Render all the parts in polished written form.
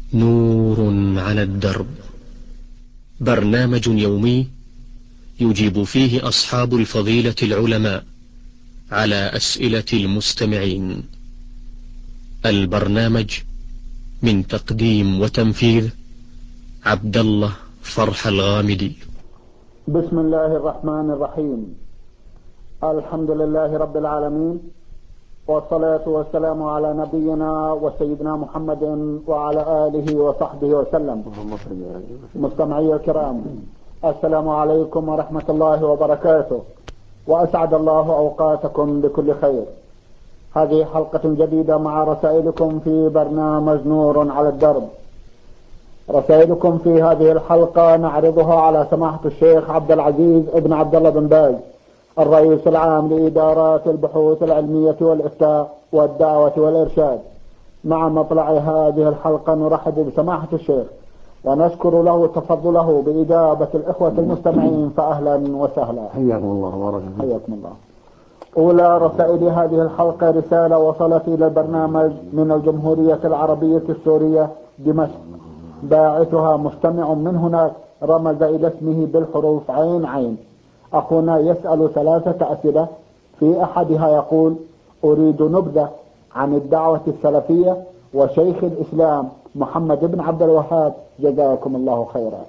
نور على الدرب، برنامج يومي يجيب فيه أصحاب الفضيلة العلماء على أسئلة المستمعين. البرنامج من تقديم وتنفيذ عبد الله فرح الغامدي. بسم الله الرحمن الرحيم. الحمد لله رب العالمين، والصلاة والسلام على نبينا وسيدنا محمد وعلى آله وصحبه وسلم. مستمعي الكرام، السلام عليكم ورحمة الله وبركاته، وأسعد الله أوقاتكم بكل خير. هذه حلقة جديدة مع رسائلكم في برنامج نور على الدرب. رسائلكم في هذه الحلقة نعرضها على سماحة الشيخ عبد العزيز ابن عبد الله بن باز، الرئيس العام لإدارات البحوث العلمية والإفتاء والدعوة والإرشاد. مع مطلع هذه الحلقة نرحب بسماحة الشيخ ونشكر له تفضله بإجابة الإخوة المستمعين، فأهلا وسهلا. حياكم الله وبارك فيكم. حياكم الله. أولى رسائل هذه الحلقة رسالة وصلت إلى البرنامج من الجمهورية العربية السورية دمشق، باعثها مستمع من هناك رمز إلى اسمه بالحروف عين عين. أخونا يسأل 3 أسئلة، في أحدها يقول: أريد نبذة عن الدعوة السلفية وشيخ الإسلام محمد بن عبد الوهاب، جزاكم الله خيرا.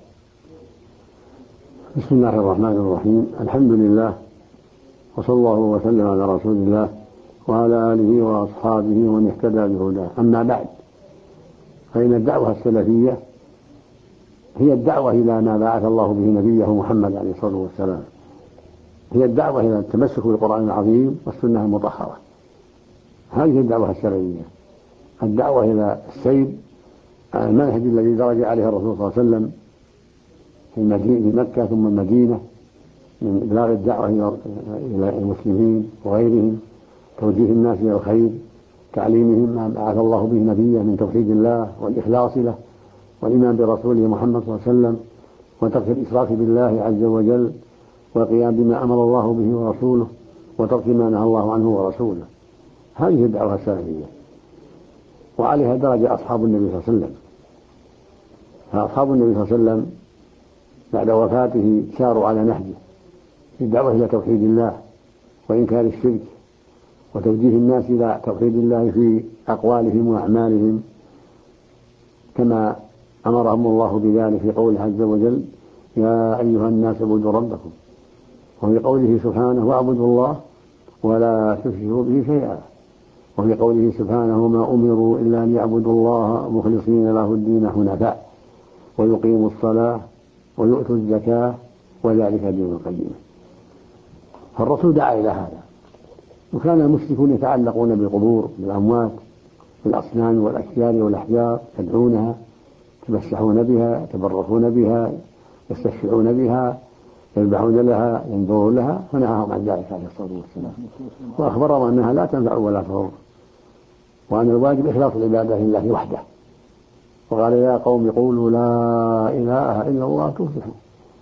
بسم الله الرحمن الرحيم. الحمد لله، وصلى الله وسلم على رسول الله وعلى آله وأصحابه ومن اهتدى بهداه. أما بعد، فإن الدعوة السلفية هي الدعوة إلى ما بعث الله به نبيه محمد عليه الصلاة والسلام، هي الدعوة إلى التمسك بالقرآن العظيم والسنة المطهرة. هذه الدعوة السلفية، الدعوة إلى السير على المنهج الذي درج عليه الرسول صلى الله عليه وسلم في مكة ثم المدينة، من إبلاغ الدعوة إلى المسلمين وغيرهم، توجيه الناس إلى الخير، تعليمهم ما بعث الله به نبيه من توحيد الله والإخلاص له والإيمان برسوله محمد صلى الله عليه وسلم، وترك الإشراك بالله عز وجل، والقيام بما أمر الله به ورسوله، وترك ما نهى الله عنه ورسوله. هذه الدعوة السلفية، وعليها درج أصحاب النبي صلى الله عليه وسلم. فأصحاب النبي صلى الله عليه وسلم بعد وفاته ساروا على نهجه في الدعوة إلى توحيد الله وإنكار الشرك، وتوجيه الناس إلى توحيد الله في أقوالهم وأعمالهم، كما أمرهم الله بذلك في قوله عز وجل: يا أيها الناس اعبدوا ربكم، وفي قوله سبحانه: واعبدوا الله ولا تشركوا به شيئا، وفي قوله سبحانه: ما أمروا إلا أن يعبدوا الله مخلصين له الدين حنفاء ويقيموا الصلاة ويؤتوا الزكاة وذلك دين القيمة. فالرسول دعا إلى هذا، وكان المشركون يتعلقون بالقبور بالأموات بالأصنام والأشجار والأحجار، يدعونها، يتمسحون بها، يتبركون بها، يستشفعون بها، يذبحون لها، ينظرون لها، فنهاهم عن ذلك عليه الصلاة والسلام، وأخبرهم أنها لا تنفع ولا تضر، وأن الواجب إخلاص العبادة لله وحده. وقال: يا قوم قولوا لا إله إلا الله تفلحوا.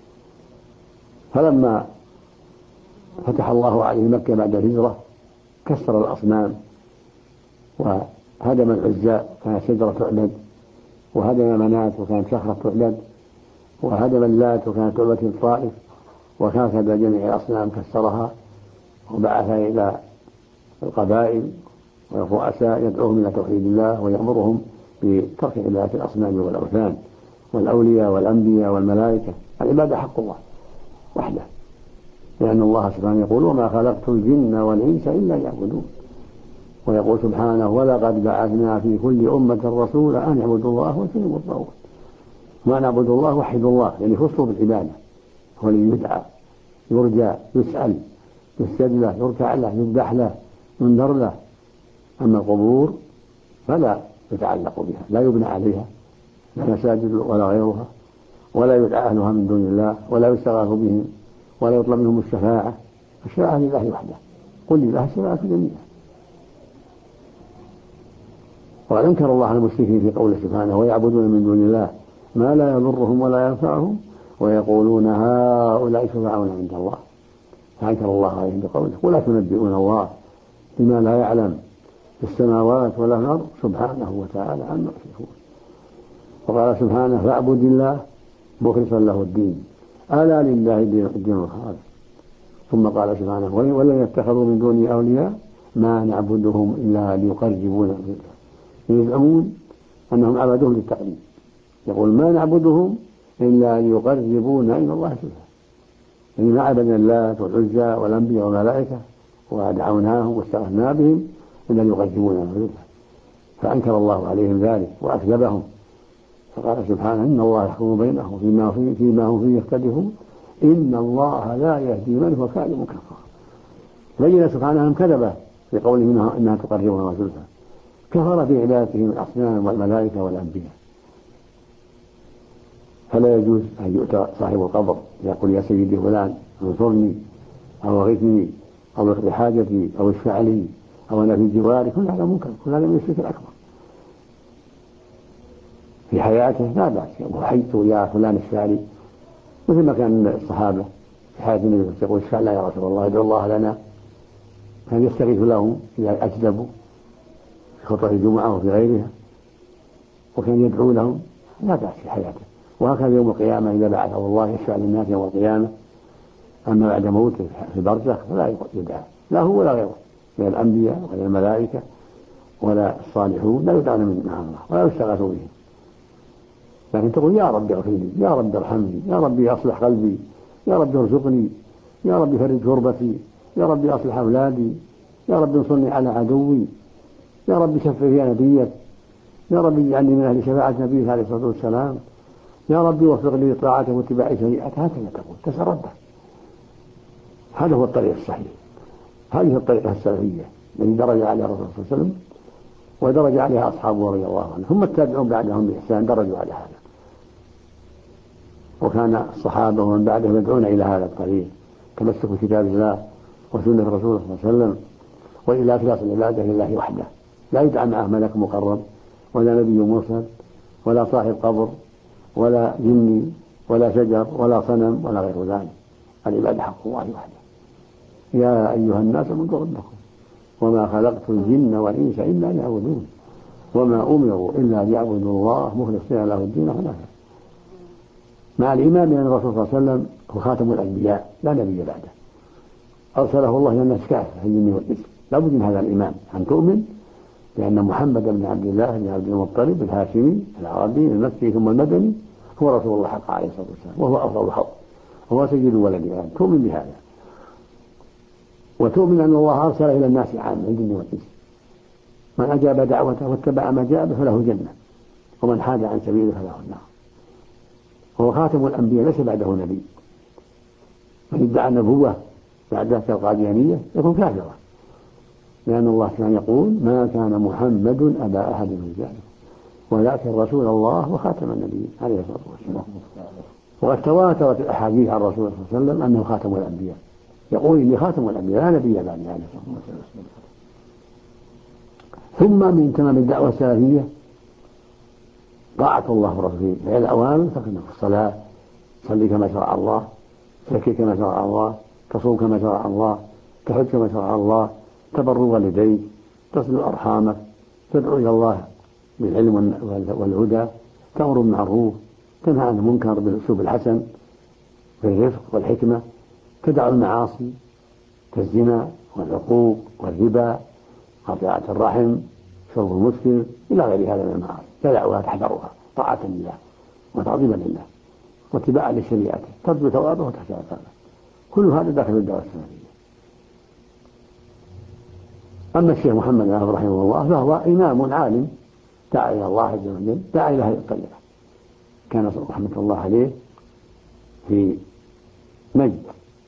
فلما فتح الله عليه مكة بعد الهجرة كسر الأصنام وهدم العزى، كانت شجرة تعبد، وهدم منات وكانت صخرة تعبد، وهدم اللات وكانت تعبد الطائف، وكافد جميع الأصنام كسرها، وبعث إلى القبائل والرؤساء يدعوهم إلى توحيد الله ويأمرهم بترك عبادة الأصنام والأوثان، والأولياء والأنبياء والملائكة. العبادة حق الله وحده، لأن الله سبحانه يقول: وما خلقت الجن والإنس إلا ليعبدون. ويقول سبحانه: ولقد بعثنا في كل أمة رسولا أن اعبدوا الله واجتنبوا الطاغوت. ما نعبد الله وحد الله، يعني خصوا بالعبادة، هو الذي يدعى، يرجى، يسأل، يسجد له، يركع له، يذبح له، ينذر له. أما القبور فلا يتعلق بها، لا يبنى عليها، لا مساجد ولا غيرها، ولا يدعى أهلها من دون الله، ولا يستغاث بهم، ولا يطلب منهم الشفاعة. الشفاعة لله وحده، قل لله الشفاعة جميعا. وقد أنكر الله على المشركين في قوله سبحانه: ويعبدون من دون الله ما لا يضرهم ولا ينفعهم ويقولون هؤلاء شفعاؤنا عند الله. فأنكر الله عليهم بقوله: ولا تنبئون الله بما لا يعلم في السماوات ولا في الأرض سبحانه وتعالى عما يشركون. وقال سبحانه فاعبد الله مخلصا له الدين ألا لله الدين الخالص. ثم قال سبحانه ولن يتخذوا من دونه أولياء ما نعبدهم إلا ليقربونا يزعمون أنهم عبدوهم للتقليد، يقول ما نعبدهم إلا ليقربونا إلى الله سبحانه، يعني ما عبدنا اللات والعزى والأنبياء والملائكة ودعوناهم واستغفرنا بهم إلا ليقربونا إلى الله. فأنكر الله عليهم ذلك وأكذبهم، فقال سبحانه إن الله يحكم بينهم فيما هم فيه يختلفون إن الله لا يهدي من هو كاذب كفار. بين سبحانه أنهم كذبوا في قولهم إنها تقربنا وزلفى، كفر بعبادتهم الأصنام والملائكة والأنبياء. فلا يجوز أن يؤتى صاحب القبر يقول يا سيدي فلان انصرني أو اغثني أو اقضي حاجتي أو اشفع لي أو أنا في جواري، كل هذا منكر، كل هذا من الشرك الأكبر. في حياته لا بأس وحيث يا فلان اشفع لي، مثل ما كان الصحابة في حياة النبي يقول اشفع لنا يا رسول الله ادعو الله لنا، كان يستغيث لهم إذا أجدبوا في خطبة الجمعة وفي غيرها، وكان يدعو لهم لا بأس في حياته. وهكذا يوم القيامة إذا بعثه الله يشفع للناس يوم القيامة. أما بعد موته في البرزخ فلا يدعى لا هو ولا غيره من الأنبياء ولا الملائكة ولا الصالحون، لا يدعون من مع الله ولا يستغاث بهم، لكن تقول يا رب اغفر لي يا رب ارحمني يا رب اصلح قلبي يا رب ارزقني يا رب فرج كربتي يا رب اصلح اولادي يا رب انصرني على عدوي يا رب شفع في نبيك يا رب اجعلني من اهل شفاعة نبيك عليه الصلاة والسلام يا رب وفق لي طاعته واتباع شريعته. هكذا تقول تتردد. هذا هو الطريق الصحيح، هذه الطريقة السلفية التي درج عليها الرسول صلى الله عليه وسلم ودرج عليها أصحابه رضي الله عنهم، ثم التابعون بعدهم بإحسان درجوا على هذا. وكان الصحابة ومن بعدهم يدعون إلى هذا الطريق، تمسك بكتاب الله وسنة الرسول صلى الله عليه وسلم وإلى إخلاص العبادة لله وحده، لا يدعى معه ملك مقرب ولا نبي مرسل ولا صاحب قبر ولا جني ولا شجر ولا صنم ولا غير ذلك. العبادة حق الله وحده. يا أيها الناس اعبدوا ربكم وما خلقت الجن والإنس إلا ليعبدون وما أمروا إلا ليعبدوا الله مخلصين له الدين حنفاء. مع الإيمان بأن الرسول صلى الله عليه وسلم هو خاتم الأنبياء لا نبي بعده، أرسله الله إلى الناس كافة في الجن والإنس، لا بد من هذا الإيمان أن تؤمن بأن محمد بن عبد الله بن عبد المطلب الهاشمي العربي المكي ثم المدني هو رسول الله حق عليه الصلاة والسلام، وهو أفضل الخلق وهو سيد ولد آدم. تؤمن بهذا وتؤمن أن الله أرسل إلى الناس عامة الجن والإنس، من أجاب دعوته واتبع ما جاء به فله جنة ومن حاد عن سبيله فله النار. هو خاتم الأنبياء ليس بعده نبي. من ادعى النبوة بعد كالقاديانية يكون كافرا، لأن الله كان يقول ما كان محمد أبا أحد من رجالكم ولكن رسول الله وخاتم النبيين عليه الصلاة والسلام. وقد تواترت الأحاديث عن الرسول صلى الله عليه وسلم أنه خاتم الأنبياء، يقول إني خاتم الأنبياء لا نبي بعدي عليه الصلاة والسلام. ثم من تمام الدعوة السلفية طاعة الله ورسوله فعل الأوامر فكنا في الصلاة صلي كما شرع الله، زكي كما شرع الله، تصوم كما شرع الله، تحج كما شرع الله، تبر والديك، تصل أرحامك، تدعو إلى الله بالعلم والهدى، تأمر بالمعروف، تنهى عن المنكر بالأسلوب الحسن بالرفق والحكمة، تدع المعاصي كالزنا والعقوق والربا قطيعة الرحم شرب المسكر إلى غير هذا من المعاصي، تدعوها تحذرها طاعة لله وتعظيما لله واتباعا لشريعته، ترجو ثوابه وتخشى عقابه. كل هذا داخل الدعوة السلفية. أما الشيخ محمد رحمه الله فهو إمام عالم دعا إلى الله عز وجل، دعا إلى هذه الطريقة. كان رحمة الله عليه في نجد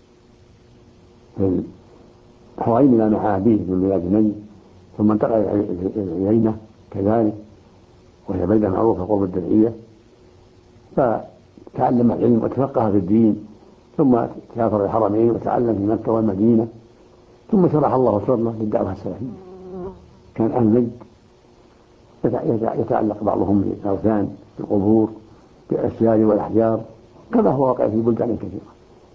في حويملة مع أبيه من بلاد نجد، ثم انتقل إلى عيينة كذلك وهي بلدة معروفة قرب الدرعية، فتعلم العلم وتفقه في الدين، ثم سافر الحرمين وتعلم في مكة والمدينة، ثم شرح الله صدره للدعوة السلفية. كان أهل نجد يتعلق بعضهم بالأوثان بالقبور بالأشجار والأحجار كما هو واقع في بلدان كثيرة،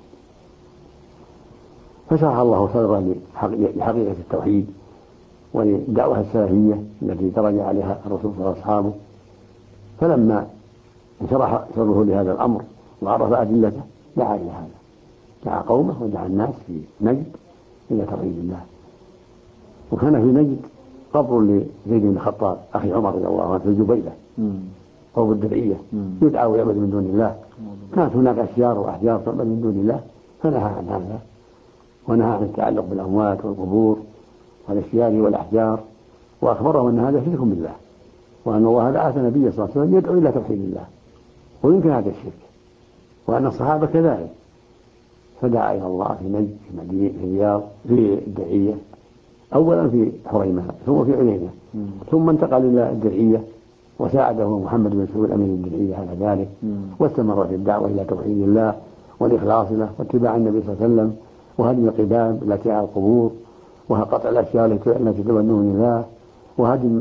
فشرح الله صدره لحقيقة التوحيد وللدعوة السلفية التي درج عليها الرسول صلى الله عليه وسلم وأصحابه. فلما انشرح صدره لهذا الأمر وعرف أدلته دعا إلى هذا، دعا قومه ودعا الناس في نجد إلى توحيد الله. وكان في نجد قبر لزيد بن الخطاب أخي عمر رضي الله عنه في الجبيلة قبر الدرعية يدعى ويعبد من دون الله. كانت هناك أشجار وأحجار تعبد من دون الله فنهى عن هذا، ونهى عن التعلق بالأموات والقبور والأشجار والأحجار، وأخبرهم أن هذا شرك بالله، وأن الله بعث النبي صلى الله عليه وسلم يدعو إلى توحيد الله ويمكن هذا الشرك، وأن الصحابة كذلك. فدعا إلى الله في نجد في الرياض في الدرعية، أولا في حريمة ثم في عيينة، ثم انتقل إلى الدرعية وساعده محمد بن سعود أمير الدرعية على ذلك، واستمر في الدعوة إلى توحيد الله والإخلاص له واتباع النبي صلى الله عليه وسلم، وهدم القباب التي على القبور، وقطع الأشياء التي تدعو من دون الله، وهدم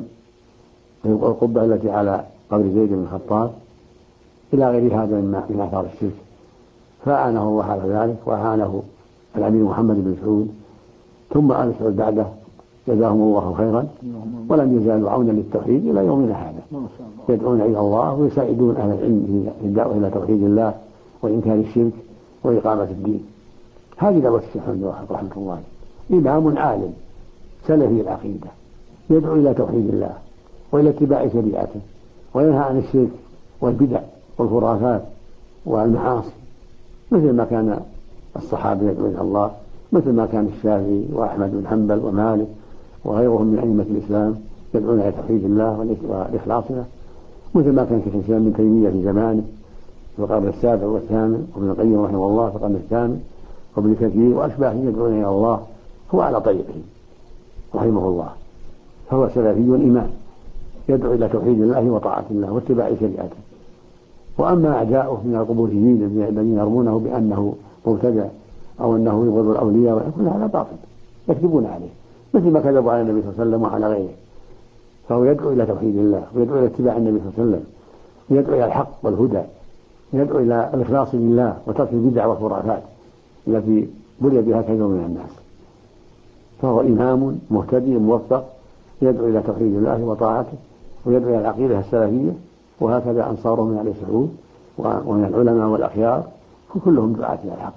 القبة التي على قبر زيد بن الخطاب إلى غير هذا من آثار الشرك. فأعانه الله على ذلك، وأعانه الأمير محمد بن سعود ثم آل سعود بعده جزاهم الله خيرا، ولم يزالوا عونا للتوحيد إلى يومنا هذا، يدعون إلى الله ويساعدون أهل العلم في الدعوة إلى توحيد الله وإنكار الشرك وإقامة الدين. هذه دعوة الشيخ محمد رحمة الله، إمام عالم سلفي العقيدة يدعو إلى توحيد الله وإلى اتباع شريعته، وينهى عن الشرك والبدع والخرافات والمعاصي، مثل ما كان الصحابة يدعو إلى الله، مثل ما كان الشافعي وأحمد بن حنبل ومالك وغيرهم من أئمة الإسلام يدعون إلى توحيد الله والإخلاص له، مثل ما كان شيخ الإسلام ابن تيمية في زمانه في القرن السابع والثامن، وابن القيم رحمه الله في القرن الثامن، وابن كثير وأشباههم يدعون إلى الله. هو على طريقه رحمه الله، فهو سلفي إمام يدعو إلى توحيد الله وطاعة الله واتباع شريعته. وأما أعداؤه من القبوريين الذين يرمونه بأنه مبتدع أو أنه يبغض الأولياء ويكون هذا باطل يكذبون عليه، مثل ما كذبوا على النبي صلى الله عليه وسلم وعلى غيره. فهو يدعو إلى توحيد الله ويدعو إلى اتباع النبي صلى الله عليه وسلم، يدعو إلى الحق والهدى، يدعو إلى الإخلاص لله وترك البدع والخرافات التي بلي بها كثير من الناس. فهو إمام مهتدي موفق يدعو إلى توحيد الله وطاعته ويدعو إلى العقيدة السلفية، وهكذا أنصاره من آل سعود ومن العلماء والأخيار كلهم دعاة إلى الحق.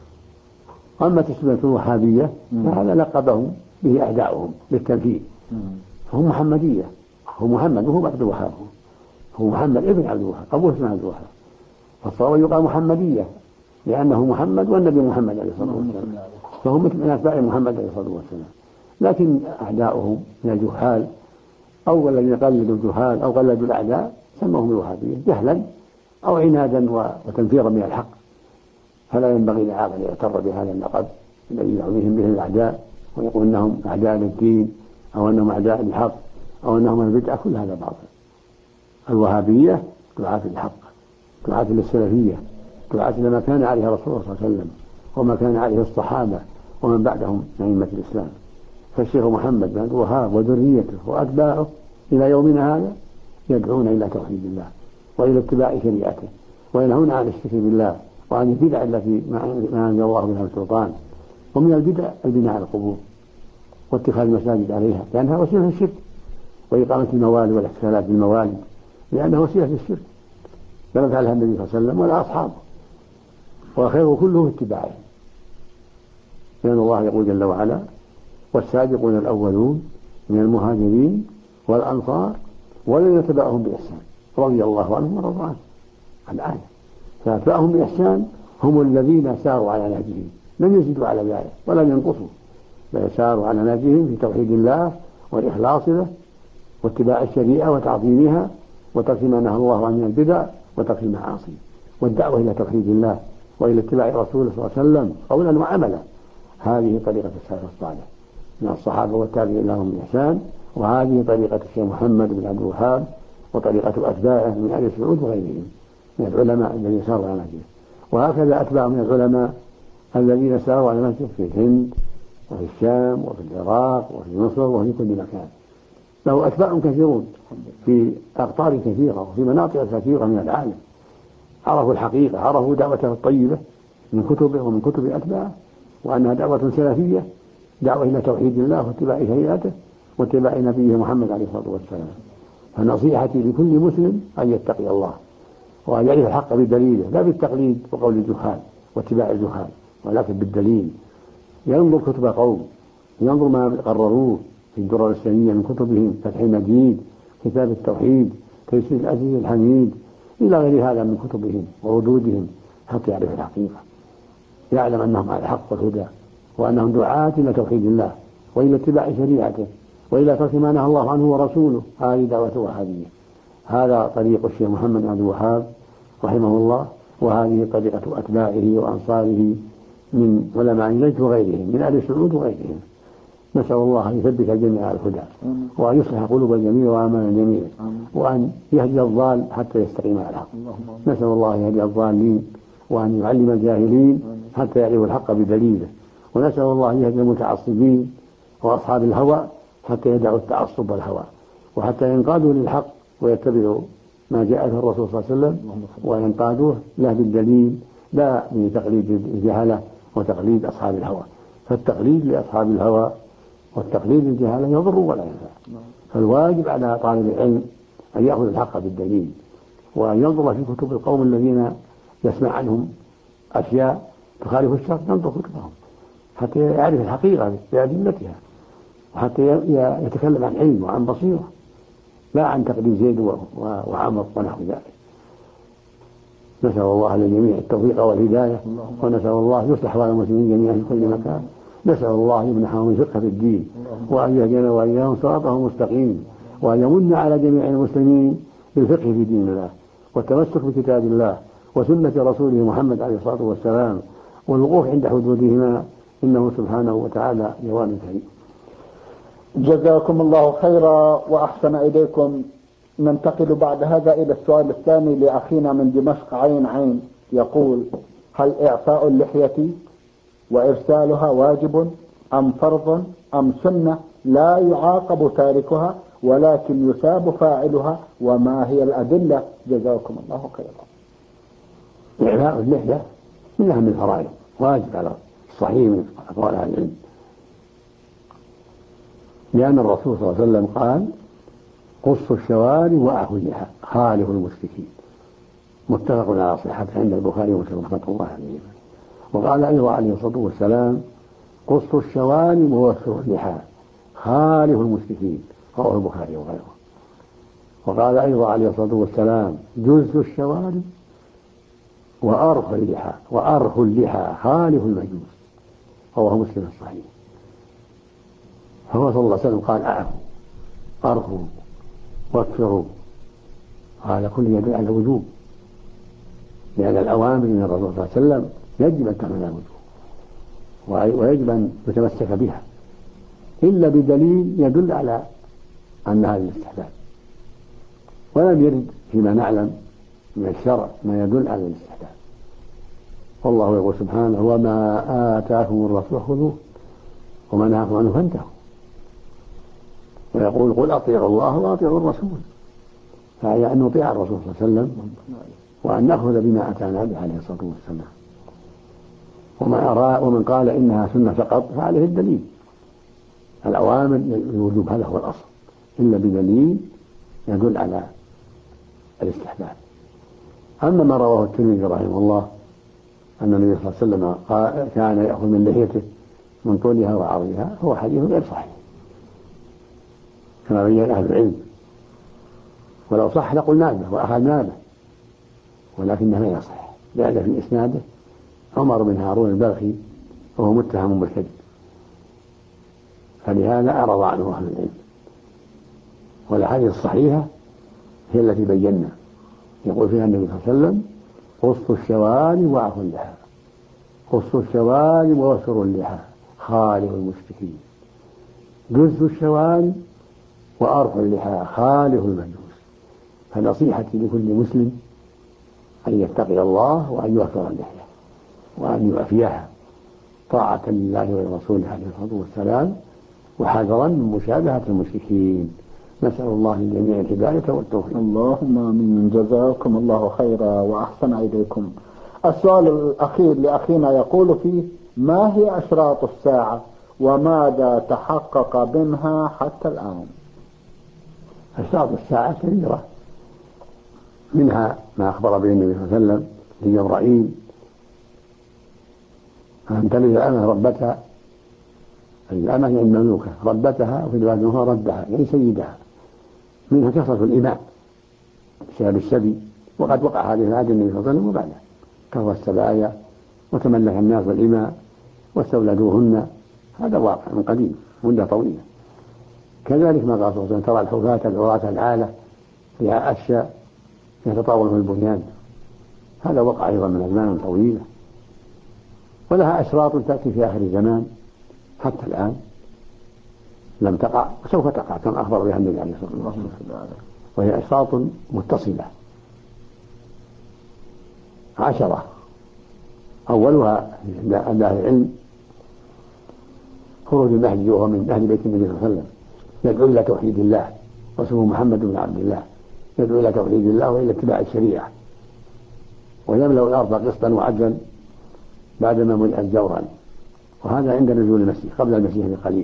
أما تسمية الوهابية فهذا لقبهم به أعداؤهم للتنفيذ، فهم محمدية، هو محمد وهو عبد الوهاب، هو محمد ابن عبد الوهاب أبوه اسمه عبد الوهاب، فالصواب يقال محمدية لأنه محمد والنبي محمد عليه الصلاة والسلام، فهم من أتباع محمد عليه الصلاة والسلام. لكن أعداؤهم من الجهال أو الذين قلدوا الجهال أو قلدوا الأعداء سموهم الوهابية جهلا أو عنادا وتنفيرا من الحق. فلا ينبغي لعاقل أن يغتر بهذا اللقب الذي يعطيهم به الأعداء ويقول أنهم أعداء للدين أو أنهم أعداء للحق أو أنهم البدعة، كل هذا باطل. الوهابية دعاة الحق، دعاة للسلفية، دعاة لما كان عليه رسول الله صلى الله عليه وسلم وما كان عليه الصحابة ومن بعدهم من أئمة الإسلام. فالشيخ محمد بن عبد الوهاب وذريته وأتباعه إلى يومنا هذا يدعون إلى توحيد الله وإلى اتباع شريعته، وينهون عن الشرك بالله وعن البدع التي ما أنزل الله بها السلطان. ومن البدع البناء على القبور واتخاذ المساجد عليها لأنها وسيلة الشرك، وإقامة الموالد والاحتفالات بالموالد لأنها وسيلة الشرك، لم يفعلها النبي صلى الله عليه وسلم ولا أصحابه، وخيره كله اتباعه، لأن الله يقول جل وعلا: والسابقون الأولون من المهاجرين والأنصار والذين تبعهم بإحسان رضي الله عنهم ورضوا عنه. الآية. فأتباعهم بإحسان هم الذين ساروا على نهجهم، لم يزيدوا على ذلك ولم ينقصوا، بل ساروا على نهجهم في توحيد الله والإخلاص له واتباع الشريعة وتعظيمها وترك ما نهى الله عنه من البدع وترك المعاصي والدعوة إلى توحيد الله وإلى اتباع رسوله صلى الله عليه وسلم قولا وعملا. هذه طريقة السلف الصالح من الصحابة والتابعين لهم بإحسان، وهذه طريقة الشيخ محمد بن عبد الوهاب وطريقة أتباعه من آل سعود وغيرهم من العلماء الذين ساروا على نهجه. وهكذا أتباع من العلماء الذين ساروا على نهجه في الهند وفي الشام وفي العراق وفي مصر وفي كل مكان. له أتباع كثيرون في أقطار كثيرة وفي مناطق كثيرة من العالم، عرفوا الحقيقة، عرفوا دعوته الطيبة من كتبه ومن كتب أتباعه، وأنها دعوة سلفية، دعوة إلى توحيد الله واتباع شريعته واتباع نبيه محمد عليه الصلاة والسلام. فنصيحتي لكل مسلم أن يتقي الله وأن يعرف الحق بدليله لا بالتقليد وقول الجهال واتباع الجهال، ولكن بالدليل. ينظر كتب قوم، ينظر ما قرروه في الدرر السنية من كتبهم، فتح المجيد، كتاب التوحيد، تيسير العزيز الحميد، إلى غير هذا من كتبهم وردودهم، حتى يعرف الحقيقة، يعلم أنهم على الحق والهدى، وأنهم دعاة إلى توحيد الله وإلى اتباع شريعته وإلى ترك ما نهى الله عنه ورسوله. هذه دعوة وهابية، هذا طريق الشيخ محمد بن عبد الوهاب رحمه الله، وهذه طريقة أتباعه وأنصاره من علماء نجد وغيرهم، من أهل سعود وغيرهم. نسأل الله أن يثبت الجميع على الهدى، وأن يصلح قلوب الجميع وأعمال الجميع، وأن يهدي الضال حتى يستقيم على الحق. نسأل الله أن يهدي الضالين، وأن يعلم الجاهلين حتى يعرفوا الحق بدليله، ونسأل الله أن يهدي المتعصبين وأصحاب الهوى حتى يدعوا التعصب والهوى، وحتى ينقادوا للحق ويتبعوا ما جاء به الرسول صلى الله عليه وسلم، وينقادوه لا بالدليل لا بتقليد الجهلة وتقليد أصحاب الهوى. فالتقليد لأصحاب الهوى والتقليد الجهالة يضر ولا ينفع. فالواجب على طالب العلم أن يأخذ الحق بالدليل، وأن ينظر في كتب القوم الذين يسمع عنهم أشياء تخالف الشرع، ينظر كتبهم حتى يعرف الحقيقة بأدلتها، وحتى يتكلم عن علم وعن بصيرة، لا عن تقليد زيد وعمر ونحو ذلك. نسأل الله للجميع التوفيق والهداية، ونسأل الله يصلح أحوال المسلمين جميعا في كل مكان. نسأل الله يمنحهم الفقه في الدين، وأن يهدينا وإياهم صراطه المستقيم، وأن يمن على جميع المسلمين بالفقه في دين الله والتمسك بكتاب الله وسنة رسوله محمد عليه الصلاة والسلام، والوقوف عند حدودهما، إنه سبحانه وتعالى جواد كريم. جزاكم الله خيرا وأحسن إليكم. ننتقل بعد هذا إلى السؤال الثاني لأخينا من دمشق عين، يقول: هل إعفاء اللحية وإرسالها واجب أم فرض أم سنة لا يعاقب تاركها ولكن يثاب فاعلها، وما هي الأدلة؟ جزاكم الله خيرا. إعفاء اللحية من أهم الفرائض، واجب على الصحيح من أقوال أهل العلم، لأن الرسول صلى الله عليه وسلم قال: قصوا الشوارب وأعفوا اللحى خالفوا المشركين، متفق على صحته عند البخاري ومسلم رحمة الله عليه. وقال أيضا عليه الصلاة والسلام: قصوا الشوارب ووفروا اللحى خالفوا المشركين، رواه البخاري وغيره. وقال أيضا عليه الصلاة والسلام: جزوا الشوارب وأرخوا اللحى خالفوا المجوس، رواه مسلم الصحيح. فهو صلى الله عليه وسلم قال: أعفوا أرخوا وفروا، هذا كله يدل على الوجوب، لأن الأوامر من الرسول صلى الله عليه وسلم يجب أن تحمل الوجوب، ويجب أن يتمسك بها، إلا بدليل يدل على أنها للاستحباب، ولم يرد فيما نعلم من الشرع ما يدل على الاستحباب. والله يقول سبحانه: وما آتاكم الرسول خذوه وما نهاكم عنه فانتهوا. ويقول: قل أطيعوا الله وأطيعوا الرسول، فهي أن نطيع الرسول صلى الله عليه وسلم وأن نأخذ بما أتانا به عليه الصلاة والسلام. ومن قال إنها سنة فقط فعليه الدليل، الأوامر الوجوب هذا هو الأصل، إلا بدليل يدل على الاستحباب. أما ما رواه الترمذي رحمه الله أن النبي صلى الله عليه وسلم كان يأخذ من لحيته من طولها وعرضها، هو حديث غير صحيح كما بين أهل العلم، ولو صح لقلنا به وأخذنا به، ولكنه لا يصح، لأن في إسناده عمر بن هارون البلخي وهو متهم بالكذب، فلهذا أعرض عنه أهل العلم. والأحاديث الصحيحة هي التي بينا، يقول فيها النبي صلى الله عليه وسلم: قصوا الشوارب وأعفوا اللحى، قصوا الشوارب ووفروا اللحى خالفوا المشركين، جزوا الشوارب وأرخوا اللحى خالفوا المجوس. فنصيحتي لكل مسلم أن يتقي الله وأن يوفر اللحية وأن يعفيها طاعة لله ولرسوله عليه الصلاة والسلام، وحذرا من مشابهة المشركين. نسأل الله للجميع الهداية والتوفيق. اللهم آمين. جزاكم الله خيرا وأحسن إليكم. السؤال الأخير لأخينا يقول فيه: ما هي أشراط الساعة وماذا تحقق منها حتى الآن؟ أشراط الساعة كثيرة، منها ما أخبر به النبي صلى الله عليه وسلم لجبرائيل أن تلد الأمة ربتها، الأمة يعني المملوكة ربتها، وفي رواية أخرى ردها يعني سيدها. منها كثرة الإماء بسبب السبي، وقد وقع هذه في عهد النبي صلى الله عليه وسلم وبعده، كثرة السبايا وتملك الناس بالإماء واستولدوهن، هذا واقع من قديم مدة طويلة. كذلك ما قال صلى الله عليه وسلم ترى الحفاة العراة العالة فيها أشياء يتطاول في البنيان، هذا وقع أيضا من أزمان طويلة. ولها أشراط تأتي في آخر الزمان حتى الآن لم تقع وسوف تقع كما أخبر بها النبي عليه الصلاة والسلام، وهي أشراط متصلة 10. أولها عند أهل العلم خروج المهدي وهو من أهل بيت النبي صلى الله عليه وسلم، يدعو إلى توحيد الله، واسمه محمد بن عبد الله، يدعو إلى توحيد الله وإلى اتباع الشريعة، ويملأ الأرض قسطا وعدلا بعدما ملئت جورا، وهذا عند نزول المسيح قبل المسيح بقليل.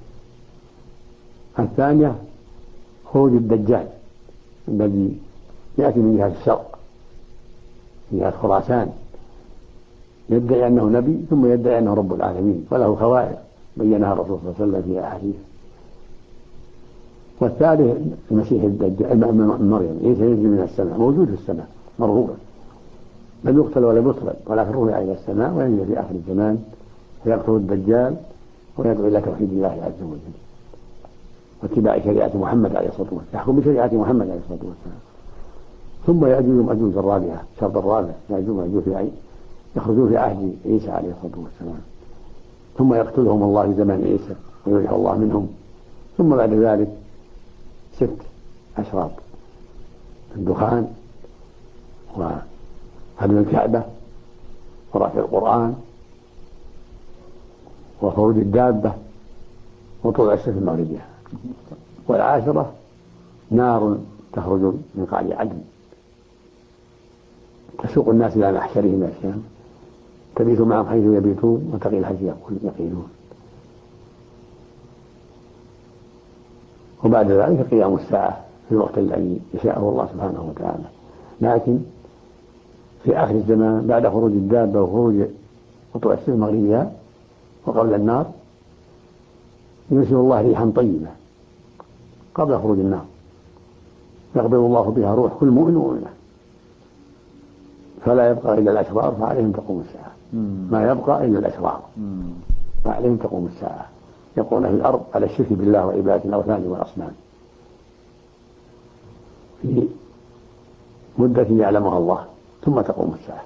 الثانية خروج الدجال الذي يأتي من جهة الشرق، من جهة خراسان، يدعي أنه نبي ثم يدعي أنه رب العالمين، وله خوارق بينها الرسول صلى الله عليه وسلم في أحاديث. والثالث المسيح الدجال مريم، عيسى ينزل من السماء، موجود في السماء مرغوبا، لم يقتل ولا يصلب، ولكن رفع إلى السماء وينزل في آخر الزمان فيقتل الدجال ويدعو إلى توحيد الله عز وجل واتباع شريعة محمد عليه الصلاة والسلام، يحكم بشريعة محمد عليه الصلاة والسلام. ثم يأجوج ومأجوج الرابعة، الشرط الرابع، يأجوج ومأجوج يخرجون في عهد عيسى عليه الصلاة والسلام، ثم يقتلهم الله في زمان عيسى ويريح الله منهم. ثم بعد ذلك 6 أشراط: الدخان، وهدم الكعبة، ورفع القرآن، وخروج الدابة، وطلوع الشمس المغربية. والعاشرة نار تخرج من قعر عدن تسوق الناس إلى محشرهم الشام، تبيت معهم حيث يبيتون وتقيل حيث يقيلون. وبعد ذلك قيام الساعة في الوقت الذي يشاءه الله سبحانه وتعالى. لكن في آخر الزمان بعد خروج الدابة وخروج وطلوع الشمس المغربية وقبل النار يرسل الله ريحا طيبة قبل خروج النار، يقبض الله بها روح كل مؤمن ومؤمنة، فلا يبقى إلا الأشرار فعليهم تقوم الساعة. ما يبقى إلا الأشرار فعليهم تقوم الساعة، يبقون في الأرض على الشرك بالله وعبادة الأوثان والأصنام في مدة يعلمها الله، ثم تقوم الساعة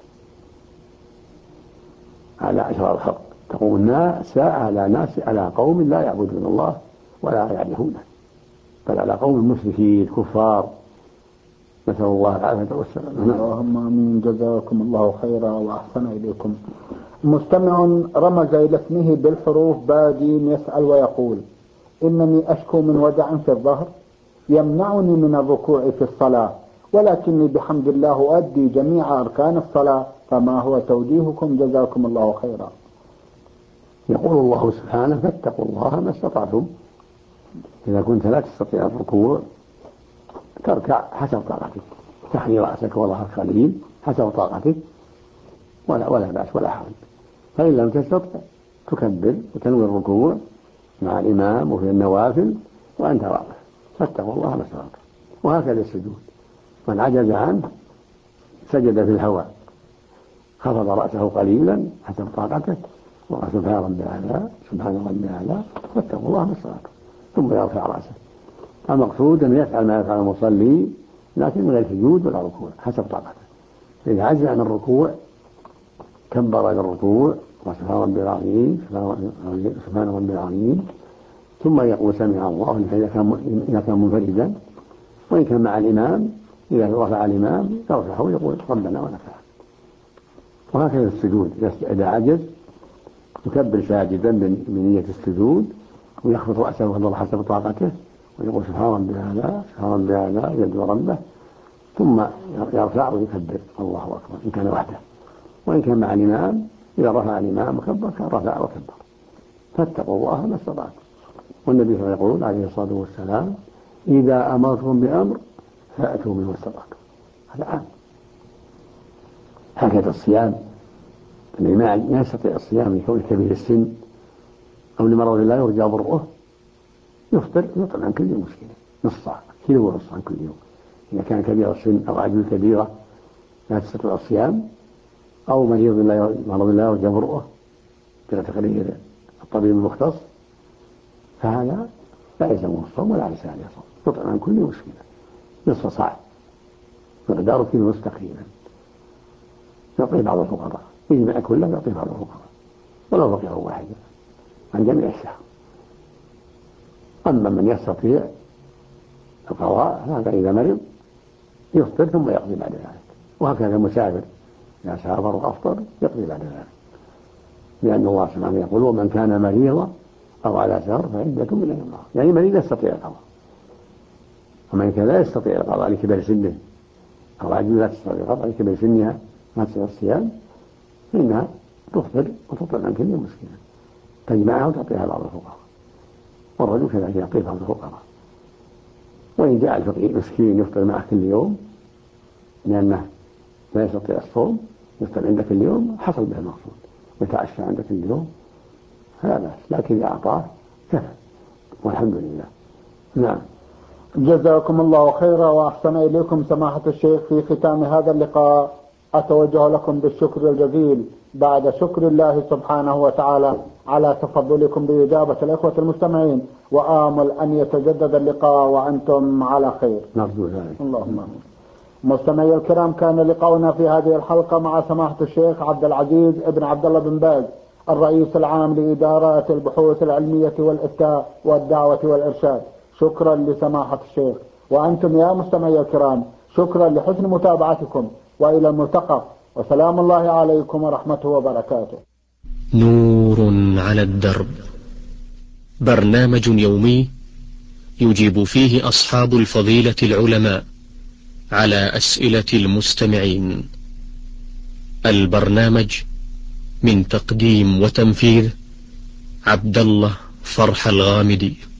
على أشرار الخلق. تقوم الساعة على قوم لا يعبدون الله ولا يعرفونه، بل على قوم مشركين كفار، نسأل الله العافية والسلام. اللهم آمين. جزاكم الله خيرا وأحسن إليكم. مستمع رمز إلى اسمه بالحروف بادين يسأل ويقول: إنني أشكو من وجع في الظهر يمنعني من الركوع في الصلاة، ولكني بحمد الله أؤدي جميع أركان الصلاة، فما هو توجيهكم جزاكم الله خيرا؟ يقول الله سبحانه: فاتقوا الله ما استطعتم. إذا كنت لا تستطيع الركوع تركع حسب طاقتك، تحني رأسك وظهرك قليل حسب طاقتك ولا بأس ولا حرج. فإن لم تستطع تكبر وتنوي الركوع مع الإمام وفي النوافل وأنت واقف، فاتقوا الله ما استطعتم. وهكذا السجود، من عجز عنه سجد في الهواء، خفض رأسه قليلا حسب طاقته وقال سبحان ربي الأعلى سبحان ربي الأعلى، فاتقوا الله ما استطعتم، ثم يرفع رأسه. المقصود أن يفعل ما يفعل المصلي لكن من غير سجود ولا ركوع حسب طاقته. إذا عجز عن الركوع كبر إلى الركوع وسبحان ربي العظيم سبحان ربي العظيم، ثم يقول سمع الله إذا كان منفردا، وإن كان مع الإمام إذا رفع الإمام يرفعه ويقول ربنا ولك الحمد. وهكذا السجود، إذا عجز يكبر ساجدا بنية السجود ويخفض رأسه ويضع حسب طاقته ويقول سبحان ربي الأعلى سبحان ربي الأعلى يدعو ربه، ثم يرفع ويكبر الله أكبر إن كان وحده، وإن كان مع الإمام إذا رفع الإمام وكبر رفع وكبر. فاتقوا الله ما استطعتم. والنبي صلى الله عليه وسلم يقول عليه الصلاة والسلام: إذا أمرتم بأمر فأتوا منه ما استطعتم. هذا عام. هكذا الصيام، اللي ما يستطيع الصيام لكونه كبير السن أو لمرض لا يرجى برؤه يفطر عن كل يوم مسكين نص صاع، كيلو ونص عن كل يوم. إذا كان كبير السن أو عجوز كبيرة لا تستطيع الصيام أو مرض لا يرجى برؤه بلا تقرير الطبيب المختص، فهذا لا يلزمه الصوم ولا عليه أن يصوم، يطعم عن كل يوم مسكين نصف صاع مقداره كيلو ونص تقريبا، يعطيه بعض الفقراء، يجمع كله يعطيه بعض الفقراء ولو بقيه واحد عن جميع الشهر. أما من يستطيع القضاء هذا إذا مرض يفطر ثم يقضي بعد ذلك، وهكذا المسافر إذا سافر وأفطر يقضي بعد ذلك، لأن الله سبحانه يقول ومن كان مريضا أو على سفر فعدة من أيام الله، يعني مريض يستطيع القضاء، ومن كان لا يستطيع القضاء لكبر سنه أو عجوز لا تستطيع القضاء لكبر سنها ما تستطيع الصيام فإنها تفطر وتطعم عن كل يوم مسكينا، تجمعها وتعطيها بعض الفقراء، والرجل كذلك يعطيه بعض الفقراء. وإن جاء الفقير مسكين يفطر معه كل يوم لأنه لا يستطيع الصوم يفطر عندك كل يوم حصل به المقصود، ويتعشى عندك كل يوم فلا بأس، لكن إذا أعطاه كفى والحمد لله. نعم. جزاكم الله خيرا وأحسن إليكم سماحة الشيخ. في ختام هذا اللقاء أتوجه لكم بالشكر الجزيل بعد شكر الله سبحانه وتعالى على تفضلكم بإجابة الإخوة المستمعين، وآمل أن يتجدد اللقاء وأنتم على خير. نرجو ذلك. اللهم آمين. مستمعي الكرام، كان لقاؤنا في هذه الحلقة مع سماحة الشيخ عبد العزيز ابن عبد الله بن باز الرئيس العام لإدارات البحوث العلمية والإفتاء والدعوة والإرشاد. شكرا لسماحة الشيخ، وأنتم يا مستمعي الكرام شكرا لحسن متابعتكم، وإلى الملتقى، وسلام الله عليكم ورحمته وبركاته. نور على الدرب، برنامج يومي يجيب فيه أصحاب الفضيلة العلماء على أسئلة المستمعين. البرنامج من تقديم وتنفيذ عبد الله فرح الغامدي.